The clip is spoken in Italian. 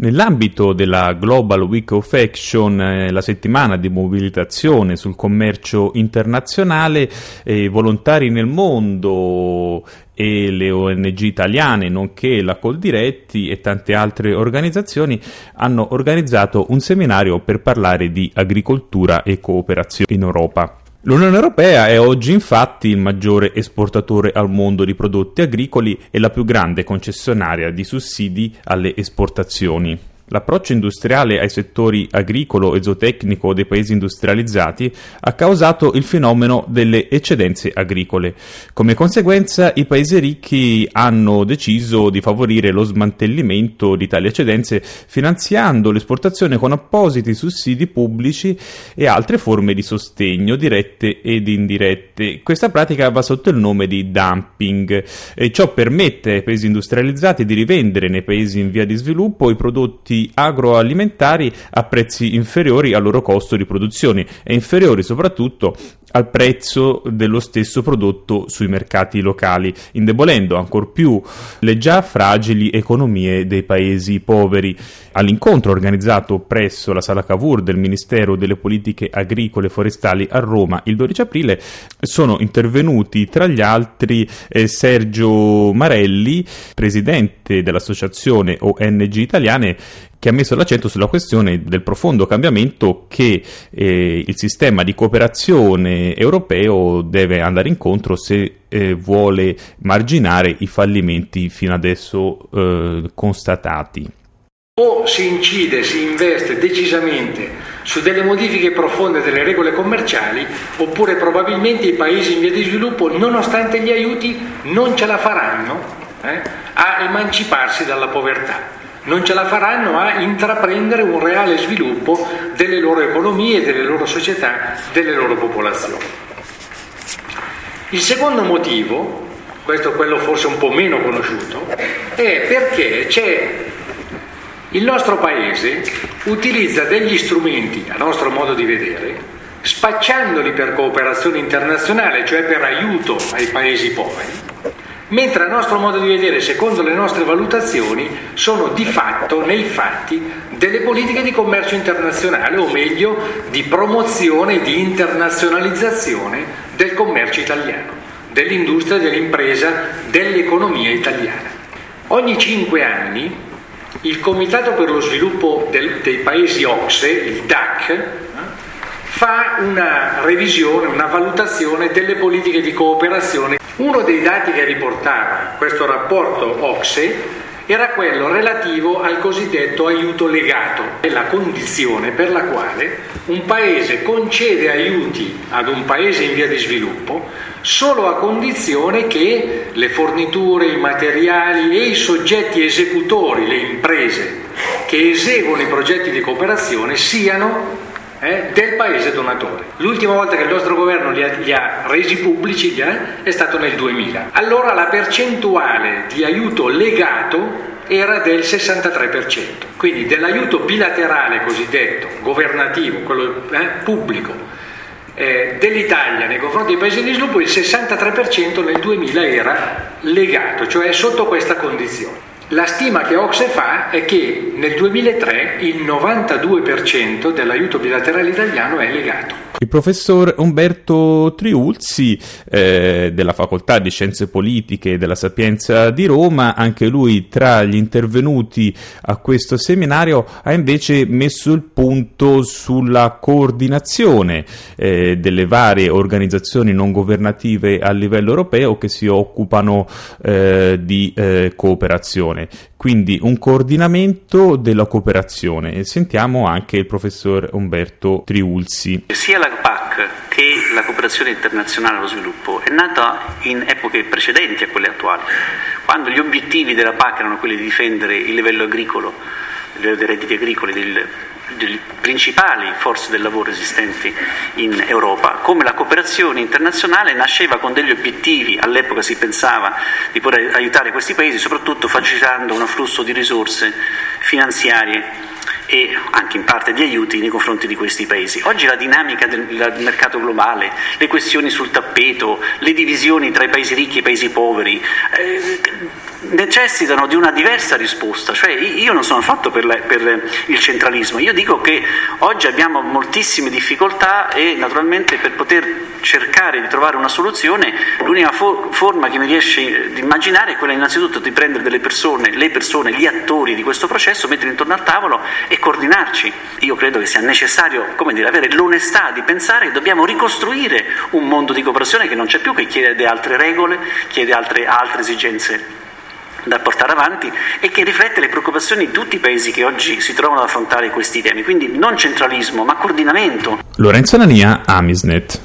Nell'ambito della Global Week of Action, la settimana di mobilitazione sul commercio internazionale, volontari nel mondo e le ONG italiane, nonché la Coldiretti e tante altre organizzazioni hanno organizzato un seminario per parlare di agricoltura e cooperazione in Europa. L'Unione Europea è oggi infatti il maggiore esportatore al mondo di prodotti agricoli e la più grande concessionaria di sussidi alle esportazioni. L'approccio industriale ai settori agricolo e zootecnico dei paesi industrializzati ha causato il fenomeno delle eccedenze agricole. Come conseguenza, i paesi ricchi hanno deciso di favorire lo smantellamento di tali eccedenze finanziando l'esportazione con appositi sussidi pubblici e altre forme di sostegno dirette ed indirette. Questa pratica va sotto il nome di dumping e ciò permette ai paesi industrializzati di rivendere nei paesi in via di sviluppo i prodotti agroalimentari a prezzi inferiori al loro costo di produzione e inferiori soprattutto al prezzo dello stesso prodotto sui mercati locali, indebolendo ancor più le già fragili economie dei paesi poveri. All'incontro organizzato presso la Sala Cavour del Ministero delle Politiche Agricole e Forestali a Roma il 12 aprile sono intervenuti tra gli altri Sergio Marelli, presidente dell'Associazione ONG Italiane, che ha messo l'accento sulla questione del profondo cambiamento che il sistema di cooperazione europeo deve andare incontro se vuole marginare i fallimenti fino adesso constatati. O si incide, si investe decisamente su delle modifiche profonde delle regole commerciali, oppure probabilmente i paesi in via di sviluppo, nonostante gli aiuti, non ce la faranno a emanciparsi dalla povertà. Non ce la faranno a intraprendere un reale sviluppo delle loro economie, delle loro società, delle loro popolazioni. Il secondo motivo, questo è quello forse un po' meno conosciuto, è perché il nostro Paese utilizza degli strumenti, a nostro modo di vedere, spacciandoli per cooperazione internazionale, cioè per aiuto ai paesi poveri, mentre a nostro modo di vedere, secondo le nostre valutazioni, sono di fatto, nei fatti, delle politiche di commercio internazionale, o meglio, di promozione e di internazionalizzazione del commercio italiano, dell'industria, dell'impresa, dell'economia italiana. Ogni 5 anni il Comitato per lo sviluppo dei paesi OCSE, il DAC, fa una revisione, una valutazione delle politiche di cooperazione. Uno dei dati che riportava questo rapporto OCSE era quello relativo al cosiddetto aiuto legato, è la condizione per la quale un paese concede aiuti ad un paese in via di sviluppo solo a condizione che le forniture, i materiali e i soggetti esecutori, le imprese che eseguono i progetti di cooperazione siano del paese donatore. L'ultima volta che il nostro governo li ha resi pubblici è stato nel 2000. Allora la percentuale di aiuto legato era del 63%, quindi dell'aiuto bilaterale cosiddetto, governativo, quello pubblico, dell'Italia nei confronti dei paesi di sviluppo, il 63% nel 2000 era legato, cioè sotto questa condizione. La stima che OCSE fa è che nel 2003 il 92% dell'aiuto bilaterale italiano è legato. Il professor Umberto Triulzi della Facoltà di Scienze Politiche della Sapienza di Roma, anche lui tra gli intervenuti a questo seminario, ha invece messo il punto sulla coordinazione delle varie organizzazioni non governative a livello europeo che si occupano di cooperazione. Quindi un coordinamento della cooperazione. Sentiamo anche il professor Umberto Triulzi. Sia la PAC che la cooperazione internazionale allo sviluppo è nata in epoche precedenti a quelle attuali, quando gli obiettivi della PAC erano quelli di difendere il livello agricolo, dei redditi agricoli, delle principali forze del lavoro esistenti in Europa. Come la cooperazione internazionale nasceva con degli obiettivi, all'epoca si pensava di poter aiutare questi paesi, soprattutto facilitando un afflusso di risorse finanziarie e anche in parte di aiuti nei confronti di questi paesi. Oggi la dinamica del mercato globale, le questioni sul tappeto, le divisioni tra i paesi ricchi e i paesi poveri necessitano di una diversa risposta. Cioè io non sono affatto per il centralismo, io dico che oggi abbiamo moltissime difficoltà e naturalmente per poter cercare di trovare una soluzione l'unica forma che mi riesce di immaginare è quella innanzitutto di prendere le persone, gli attori di questo processo, mettere intorno al tavolo e coordinarci. Io credo che sia necessario, avere l'onestà di pensare che dobbiamo ricostruire un mondo di cooperazione che non c'è più, che chiede altre regole, chiede altre esigenze da portare avanti e che riflette le preoccupazioni di tutti i paesi che oggi si trovano ad affrontare questi temi. Quindi non centralismo, ma coordinamento. Lorenzo Nania, Amisnet.